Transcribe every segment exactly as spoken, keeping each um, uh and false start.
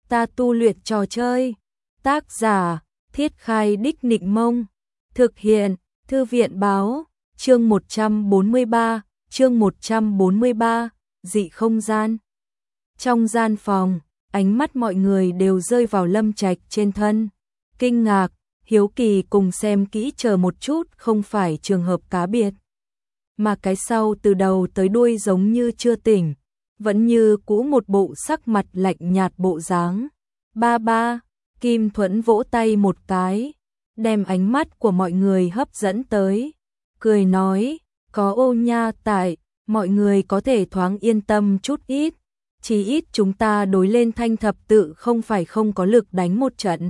ta tu luyện trò chơi. Tác giả, Thiết Khai Đích Nịnh Mông. Thực hiện, Thư viện Báo. Chương một trăm bốn mươi ba, chương một trăm bốn mươi ba, dị không gian. Trong gian phòng, ánh mắt mọi người đều rơi vào Lâm Trạch trên thân. Kinh ngạc, hiếu kỳ cùng xem kỹ chờ một chút không phải trường hợp cá biệt. Mà cái sau từ đầu tới đuôi giống như chưa tỉnh, vẫn như cũ một bộ sắc mặt lạnh nhạt bộ dáng. Ba ba, Kim Thuẫn vỗ tay một cái, đem ánh mắt của mọi người hấp dẫn tới. Cười nói, có ô nha tại, mọi người có thể thoáng yên tâm chút ít. Chỉ ít chúng ta đối lên Thanh Thập Tự không phải không có lực đánh một trận.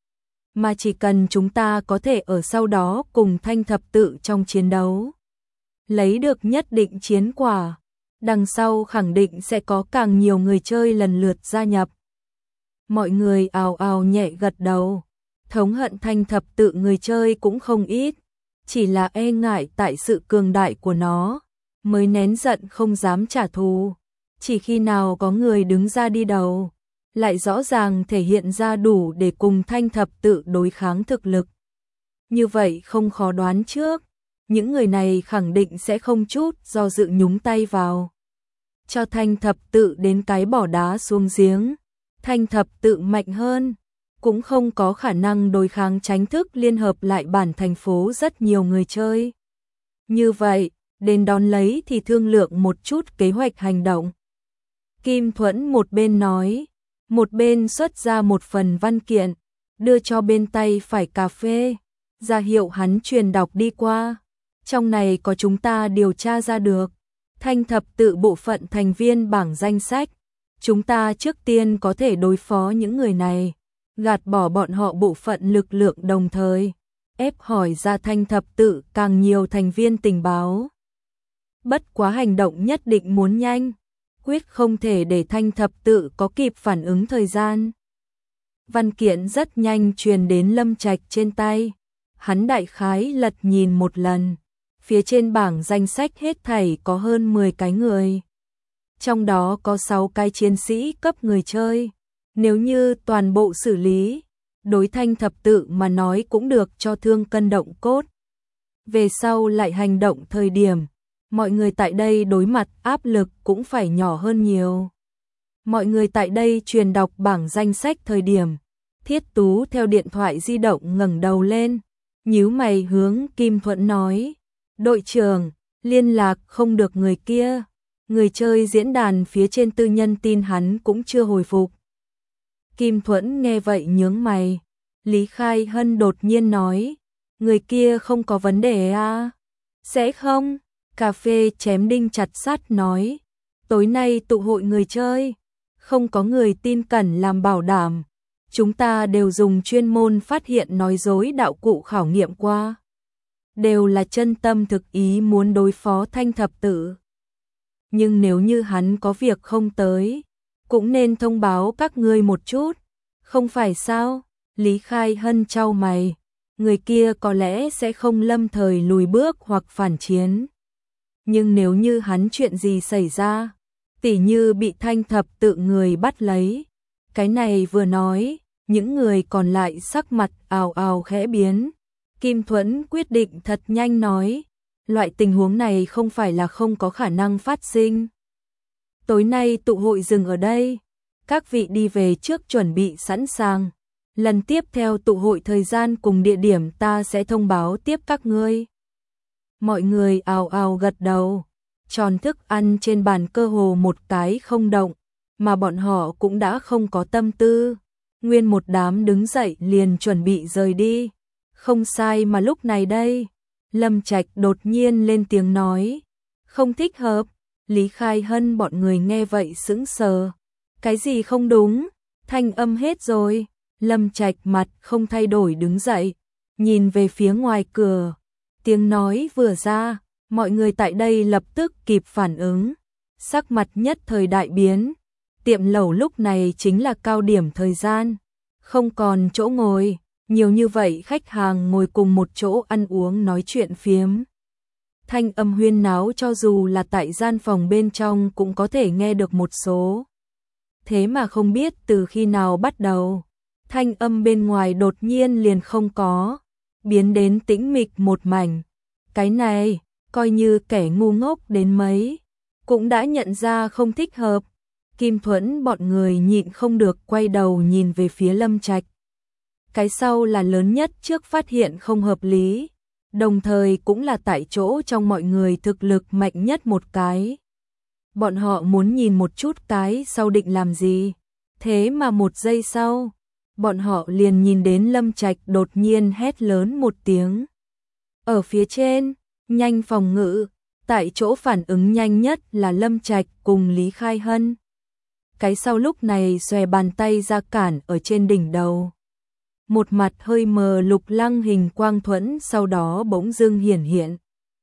Mà chỉ cần chúng ta có thể ở sau đó cùng Thanh Thập Tự trong chiến đấu, lấy được nhất định chiến quả, đằng sau khẳng định sẽ có càng nhiều người chơi lần lượt gia nhập. Mọi người ào ào nhẹ gật đầu, thống hận Thanh Thập Tự người chơi cũng không ít, chỉ là e ngại tại sự cường đại của nó, mới nén giận không dám trả thù. Chỉ khi nào có người đứng ra đi đầu, lại rõ ràng thể hiện ra đủ để cùng Thanh Thập Tự đối kháng thực lực. Như vậy không khó đoán trước, những người này khẳng định sẽ không chút do dự nhúng tay vào. Cho Thanh Thập Tự đến cái bỏ đá xuống giếng, Thanh Thập Tự mạnh hơn, cũng không có khả năng đối kháng tránh thức liên hợp lại bản thành phố rất nhiều người chơi. Như vậy, đến đón lấy thì thương lượng một chút kế hoạch hành động. Kim Thuẫn một bên nói, một bên xuất ra một phần văn kiện, đưa cho bên tay phải cà phê, ra hiệu hắn truyền đọc đi qua. Trong này có chúng ta điều tra ra được Thanh Thập Tự bộ phận thành viên bảng danh sách. Chúng ta trước tiên có thể đối phó những người này, gạt bỏ bọn họ bộ phận lực lượng, đồng thời ép hỏi ra Thanh Thập Tự càng nhiều thành viên tình báo. Bất quá hành động nhất định muốn nhanh, quyết không thể để Thanh Thập Tự có kịp phản ứng thời gian. Văn kiện rất nhanh truyền đến Lâm Trạch trên tay, hắn đại khái lật nhìn một lần, phía trên bảng danh sách hết thảy có hơn mười cái người. Trong đó có sáu cái chiến sĩ cấp người chơi, nếu như toàn bộ xử lý, đối Thanh Thập Tự mà nói cũng được cho thương cân động cốt. Về sau lại hành động thời điểm, mọi người tại đây đối mặt áp lực cũng phải nhỏ hơn nhiều. Mọi người tại đây truyền đọc bảng danh sách thời điểm, Thiết Tú theo điện thoại di động ngẩng đầu lên, nhíu mày hướng Kim Thuẫn nói, đội trưởng, liên lạc không được người kia, người chơi diễn đàn phía trên tư nhân tin hắn cũng chưa hồi phục. Kim Thuẫn nghe vậy nhướng mày, Lý Khai Hân đột nhiên nói, người kia không có vấn đề à? Sẽ không? Cà phê chém đinh chặt sắt nói, tối nay tụ hội người chơi, không có người tin cẩn làm bảo đảm, chúng ta đều dùng chuyên môn phát hiện nói dối đạo cụ khảo nghiệm qua, đều là chân tâm thực ý muốn đối phó Thanh Thập Tự. Nhưng nếu như hắn có việc không tới, cũng nên thông báo các ngươi một chút, không phải sao? Lý Khai Hân chau mày, người kia có lẽ sẽ không lâm thời lùi bước hoặc phản chiến. Nhưng nếu như hắn chuyện gì xảy ra, tỉ như bị Thanh Thập Tự người bắt lấy, cái này vừa nói, những người còn lại sắc mặt ào ào khẽ biến. Kim Thuẫn quyết định thật nhanh nói, loại tình huống này không phải là không có khả năng phát sinh. Tối nay tụ hội dừng ở đây, các vị đi về trước chuẩn bị sẵn sàng. Lần tiếp theo tụ hội thời gian cùng địa điểm ta sẽ thông báo tiếp các ngươi. Mọi người ào ào gật đầu, tròn thức ăn trên bàn cơ hồ một cái không động, mà bọn họ cũng đã không có tâm tư. Nguyên một đám đứng dậy liền chuẩn bị rời đi. Không sai, mà lúc này đây, Lâm Trạch đột nhiên lên tiếng nói, không thích hợp. Lý Khai Hân bọn người nghe vậy sững sờ. Cái gì không đúng? Thanh âm hết rồi. Lâm Trạch mặt không thay đổi đứng dậy, nhìn về phía ngoài cửa. Tiếng nói vừa ra, mọi người tại đây lập tức kịp phản ứng, sắc mặt nhất thời đại biến. Tiệm lẩu lúc này chính là cao điểm thời gian, không còn chỗ ngồi, nhiều như vậy khách hàng ngồi cùng một chỗ ăn uống nói chuyện phiếm. Thanh âm huyên náo cho dù là tại gian phòng bên trong cũng có thể nghe được một số. thế mà không biết từ khi nào bắt đầu, thanh âm bên ngoài đột nhiên liền không có, biến đến tĩnh mịch một mảnh. Cái này, coi như kẻ ngu ngốc đến mấy, cũng đã nhận ra không thích hợp. Kim Thuẫn bọn người nhịn không được quay đầu nhìn về phía Lâm Trạch. Cái sau là lớn nhất trước phát hiện không hợp lý, đồng thời cũng là tại chỗ trong mọi người thực lực mạnh nhất một cái. Bọn họ muốn nhìn một chút cái sau định làm gì, thế mà một giây sau, bọn họ liền nhìn đến Lâm Trạch đột nhiên hét lớn một tiếng. Ở phía trên, nhanh phòng ngự, tại chỗ phản ứng nhanh nhất là Lâm Trạch cùng Lý Khai Hân. Cái sau lúc này xòe bàn tay ra cản ở trên đỉnh đầu. Một mặt hơi mờ lục lăng hình quang thuẫn sau đó bỗng dưng hiển hiện.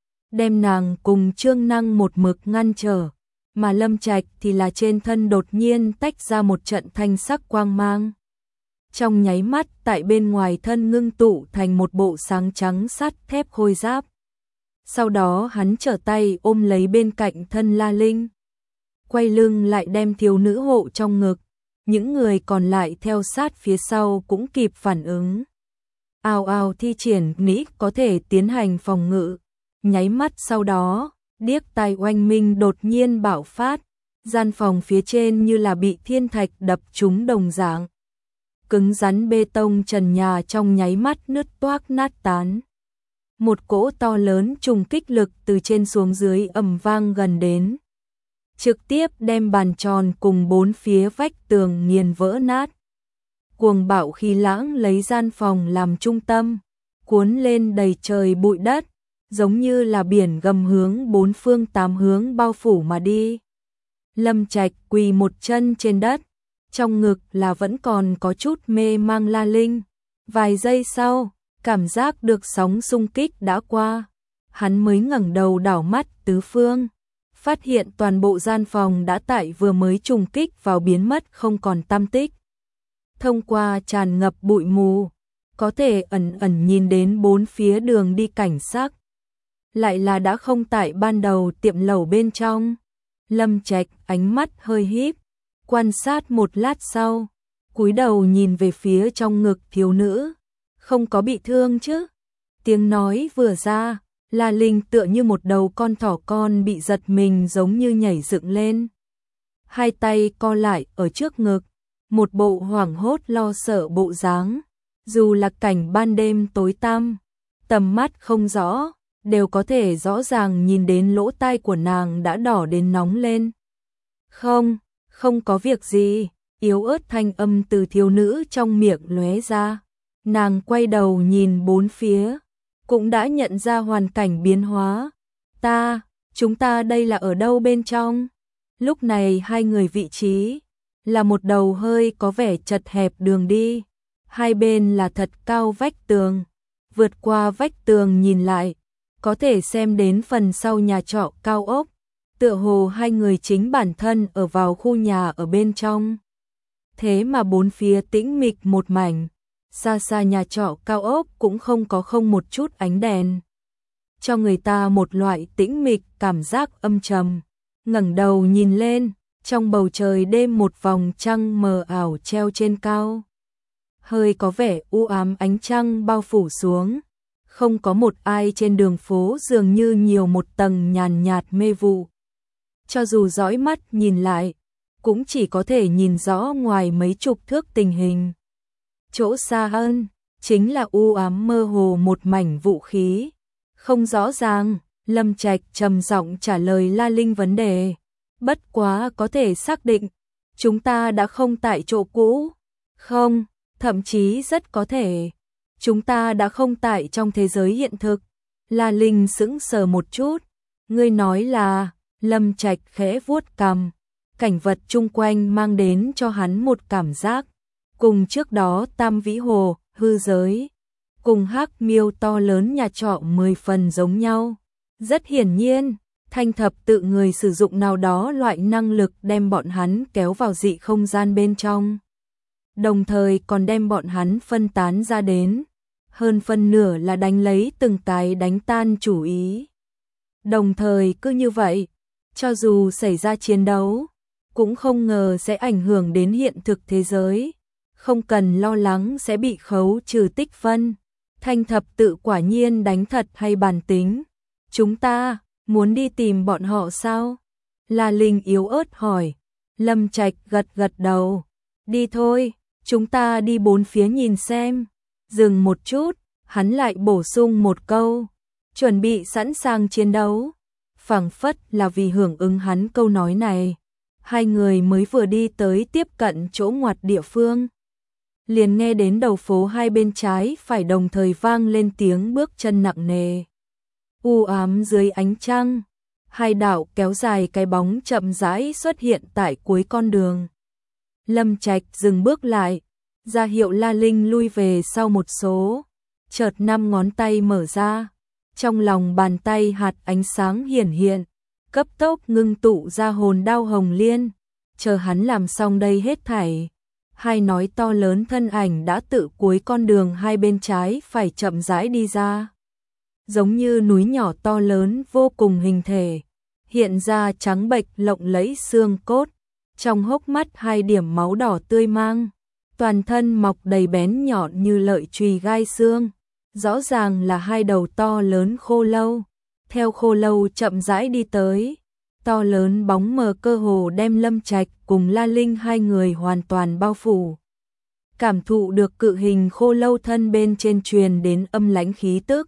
Đem nàng cùng Trương Năng một mực ngăn trở, mà Lâm Trạch thì là trên thân đột nhiên tách ra một trận thanh sắc quang mang. Trong nháy mắt tại bên ngoài thân ngưng tụ thành một bộ sáng trắng sắt thép khôi giáp. Sau đó hắn trở tay ôm lấy bên cạnh thân La Linh. Quay lưng lại đem thiếu nữ hộ trong ngực. Những người còn lại theo sát phía sau cũng kịp phản ứng. Ào ào thi triển nĩ có thể tiến hành phòng ngự. Nháy mắt sau đó, điếc tai oanh minh đột nhiên bạo phát. Gian phòng phía trên như là bị thiên thạch đập trúng đồng dạng. Cứng rắn bê tông trần nhà trong nháy mắt nứt toác nát tán. Một cỗ to lớn trùng kích lực từ trên xuống dưới ầm vang gần đến. Trực tiếp đem bàn tròn cùng bốn phía vách tường nghiền vỡ nát. Cuồng bạo khí lãng lấy gian phòng làm trung tâm, cuốn lên đầy trời bụi đất, giống như là biển gầm hướng bốn phương tám hướng bao phủ mà đi. Lâm Trạch quỳ một chân trên đất, trong ngực là vẫn còn có chút mê mang La Linh. Vài giây sau, cảm giác được sóng xung kích đã qua, hắn mới ngẩng đầu đảo mắt tứ phương, phát hiện toàn bộ gian phòng đã tại vừa mới trùng kích vào biến mất không còn tăm tích. Thông qua tràn ngập bụi mù, có thể ẩn ẩn nhìn đến bốn phía đường đi cảnh sắc. Lại là đã không tại ban đầu tiệm lẩu bên trong. Lâm Trạch ánh mắt hơi híp, quan sát một lát sau, cúi đầu nhìn về phía trong ngực thiếu nữ. Không có bị thương chứ? Tiếng nói vừa ra, La Linh tựa như một đầu con thỏ con bị giật mình giống như nhảy dựng lên. Hai tay co lại ở trước ngực, một bộ hoảng hốt lo sợ bộ dáng. Dù là cảnh ban đêm tối tăm, tầm mắt không rõ, đều có thể rõ ràng nhìn đến lỗ tai của nàng đã đỏ đến nóng lên. Không, không có việc gì, yếu ớt thanh âm từ thiếu nữ trong miệng lóe ra. Nàng quay đầu nhìn bốn phía, cũng đã nhận ra hoàn cảnh biến hóa. Ta, chúng ta đây là ở đâu bên trong? Lúc này hai người vị trí là một đầu hơi có vẻ chật hẹp đường đi, hai bên là thật cao vách tường. Vượt qua vách tường nhìn lại, có thể xem đến phần sau nhà trọ cao ốc, tựa hồ hai người chính bản thân ở vào khu nhà ở bên trong. Thế mà bốn phía tĩnh mịch một mảnh, xa xa nhà trọ cao ốc cũng không có không một chút ánh đèn, cho người ta một loại tĩnh mịch cảm giác âm trầm. Ngẩng đầu nhìn lên, trong bầu trời đêm một vòng trăng mờ ảo treo trên cao, hơi có vẻ u ám ánh trăng bao phủ xuống. Không có một ai trên đường phố, dường như nhiều một tầng nhàn nhạt mê vụ. Cho dù dõi mắt nhìn lại, cũng chỉ có thể nhìn rõ ngoài mấy chục thước tình hình. Chỗ xa hơn, chính là u ám mơ hồ một mảnh vũ khí. Không rõ ràng, Lâm Trạch trầm giọng trả lời La Linh vấn đề. Bất quá có thể xác định, chúng ta đã không tại chỗ cũ. Không, thậm chí rất có thể chúng ta đã không tại trong thế giới hiện thực. La Linh sững sờ một chút. Ngươi nói là? Lâm Trạch khẽ vuốt cằm. Cảnh vật chung quanh mang đến cho hắn một cảm giác cùng trước đó Tam Vĩ Hồ, hư giới, cùng Hắc Miêu to lớn nhà trọ mười phần giống nhau. Rất hiển nhiên, Thanh Thập tự người sử dụng nào đó loại năng lực đem bọn hắn kéo vào dị không gian bên trong, đồng thời còn đem bọn hắn phân tán ra đến. Hơn phân nửa là đánh lấy từng cái đánh tan chủ ý. Đồng thời cứ như vậy, cho dù xảy ra chiến đấu, cũng không ngờ sẽ ảnh hưởng đến hiện thực thế giới. Không cần lo lắng sẽ bị khấu trừ tích phân. Thanh thập tự quả nhiên đánh thật hay bản tính. Chúng ta, muốn đi tìm bọn họ sao? La Linh yếu ớt hỏi. Lâm Trạch gật gật đầu. Đi thôi, chúng ta đi bốn phía nhìn xem. Dừng một chút, hắn lại bổ sung một câu. Chuẩn bị sẵn sàng chiến đấu. Phảng phất là vì hưởng ứng hắn câu nói này. Hai người mới vừa đi tới tiếp cận chỗ ngoặt địa phương. Liền nghe đến đầu phố hai bên trái phải đồng thời vang lên tiếng bước chân nặng nề. U ám dưới ánh trăng, hai đạo kéo dài cái bóng chậm rãi xuất hiện tại cuối con đường. Lâm Trạch dừng bước lại, ra hiệu La Linh lui về sau một số. Chợt năm ngón tay mở ra, trong lòng bàn tay hạt ánh sáng hiển hiện, cấp tốc ngưng tụ ra hồn đao hồng liên. Chờ hắn làm xong đây hết thảy, hai nói to lớn thân ảnh đã tự cuối con đường hai bên trái phải chậm rãi đi ra. Giống như núi nhỏ to lớn vô cùng hình thể, hiện ra trắng bệch lộng lẫy xương cốt, trong hốc mắt hai điểm máu đỏ tươi mang, toàn thân mọc đầy bén nhọn như lợi chùy gai xương, rõ ràng là hai đầu to lớn khô lâu. Theo khô lâu chậm rãi đi tới, to lớn bóng mờ cơ hồ đem Lâm Trạch cùng La Linh hai người hoàn toàn bao phủ. Cảm thụ được cự hình khô lâu thân bên trên truyền đến âm lãnh khí tức.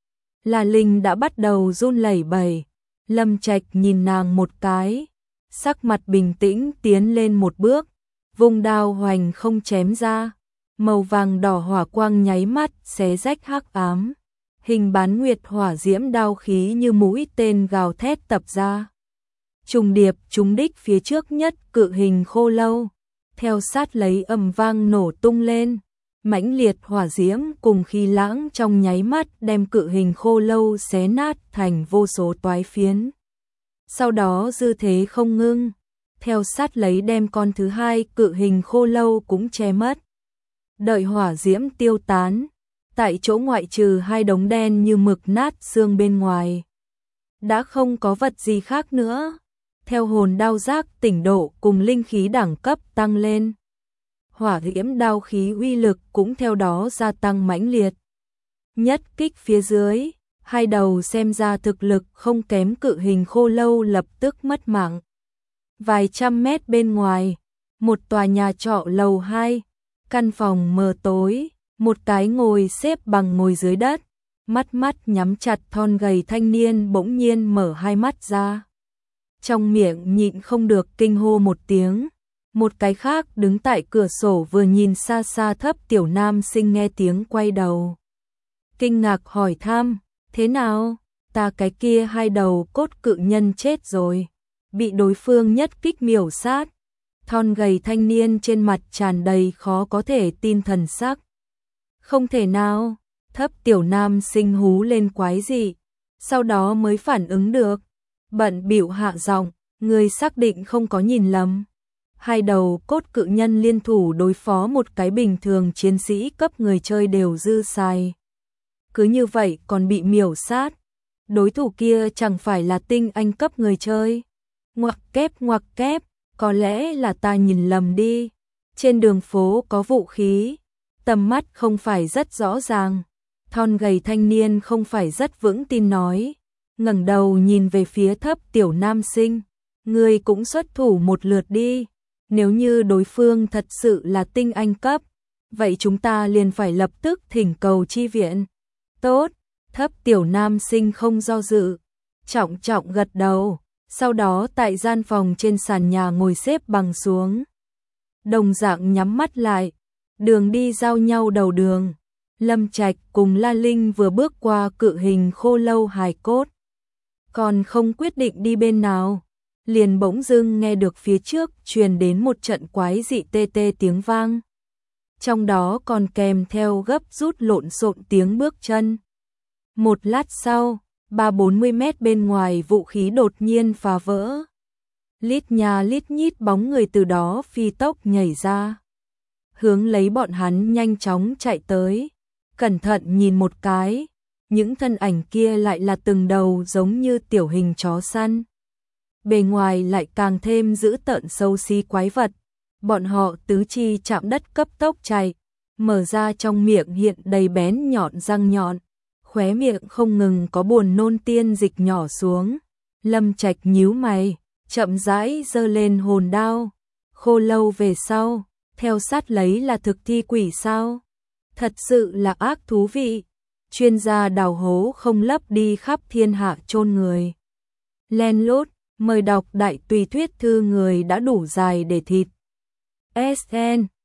La Linh đã bắt đầu run lẩy bẩy. Lâm Trạch nhìn nàng một cái, sắc mặt bình tĩnh tiến lên một bước, vùng đao hoành không chém ra, màu vàng đỏ hỏa quang nháy mắt xé rách hắc ám. Hình bán nguyệt hỏa diễm đao khí như mũi tên gào thét tập ra. Trùng điệp trúng đích phía trước nhất cự hình khô lâu, theo sát lấy ầm vang nổ tung lên. Mãnh liệt hỏa diễm cùng khí lãng trong nháy mắt đem cự hình khô lâu xé nát thành vô số toái phiến. Sau đó dư thế không ngưng, theo sát lấy đem con thứ hai cự hình khô lâu cũng che mất. Đợi hỏa diễm tiêu tán, tại chỗ ngoại trừ hai đống đen như mực nát xương bên ngoài, đã không có vật gì khác nữa. Theo hồn đao giác tỉnh độ cùng linh khí đẳng cấp tăng lên, hỏa diễm đao khí uy lực cũng theo đó gia tăng mãnh liệt. Nhất kích phía dưới, hai đầu xem ra thực lực không kém cự hình khô lâu lập tức mất mạng. Vài trăm mét bên ngoài, một tòa nhà trọ lầu hai, căn phòng mờ tối, một cái ngồi xếp bằng ngồi dưới đất, mắt mắt nhắm chặt thon gầy thanh niên bỗng nhiên mở hai mắt ra. Trong miệng nhịn không được kinh hô một tiếng. Một cái khác đứng tại cửa sổ vừa nhìn xa xa thấp tiểu nam sinh nghe tiếng quay đầu. Kinh ngạc hỏi thăm, thế nào? Ta cái kia hai đầu cốt cự nhân chết rồi. Bị đối phương nhất kích miểu sát. Thon gầy thanh niên trên mặt tràn đầy khó có thể tin thần sắc. Không thể nào, thấp tiểu nam sinh hú lên quái dị. Sau đó mới phản ứng được. Bận bịu hạ giọng, người xác định không có nhìn lầm. Hai đầu cốt cự nhân liên thủ đối phó một cái bình thường chiến sĩ cấp người chơi đều dư xài. Cứ như vậy còn bị miểu sát. Đối thủ kia chẳng phải là tinh anh cấp người chơi. Ngoặc kép ngoặc kép, có lẽ là ta nhìn lầm đi. Trên đường phố có vũ khí, tầm mắt không phải rất rõ ràng. Thon gầy thanh niên không phải rất vững tin nói. Ngẩng đầu nhìn về phía thấp tiểu nam sinh. Người cũng xuất thủ một lượt đi. Nếu như đối phương thật sự là tinh anh cấp, vậy chúng ta liền phải lập tức thỉnh cầu chi viện. Tốt, thấp tiểu nam sinh không do dự, trọng trọng gật đầu, sau đó tại gian phòng trên sàn nhà ngồi xếp bằng xuống. Đồng dạng nhắm mắt lại, đường đi giao nhau đầu đường. Lâm Trạch cùng La Linh vừa bước qua cự hình khô lâu hài cốt, còn không quyết định đi bên nào. Liền bỗng dưng nghe được phía trước truyền đến một trận quái dị tê tê tiếng vang. Trong đó còn kèm theo gấp rút lộn xộn tiếng bước chân. Một lát sau, ba bốn mươi mét bên ngoài vũ khí đột nhiên phá vỡ. Lít nhà lít nhít bóng người từ đó phi tốc nhảy ra. Hướng lấy bọn hắn nhanh chóng chạy tới. Cẩn thận nhìn một cái, những thân ảnh kia lại là từng đầu giống như tiểu hình chó săn. bề ngoài lại càng thêm dữ tợn xấu xí quái vật. Bọn họ tứ chi chạm đất cấp tốc chạy, mở ra trong miệng hiện đầy bén nhọn răng nhọn, khóe miệng không ngừng có buồn nôn tiên dịch nhỏ xuống. Lâm Trạch nhíu mày, chậm rãi giơ lên hồn đao. Khô lâu về sau, theo sát lấy là thực thi quỷ sao? Thật sự là ác thú vị. Chuyên gia đào hố không lấp đi khắp thiên hạ chôn người. Len lút, mời đọc đại tùy thuyết thư người đã đủ dài để thịt. ét en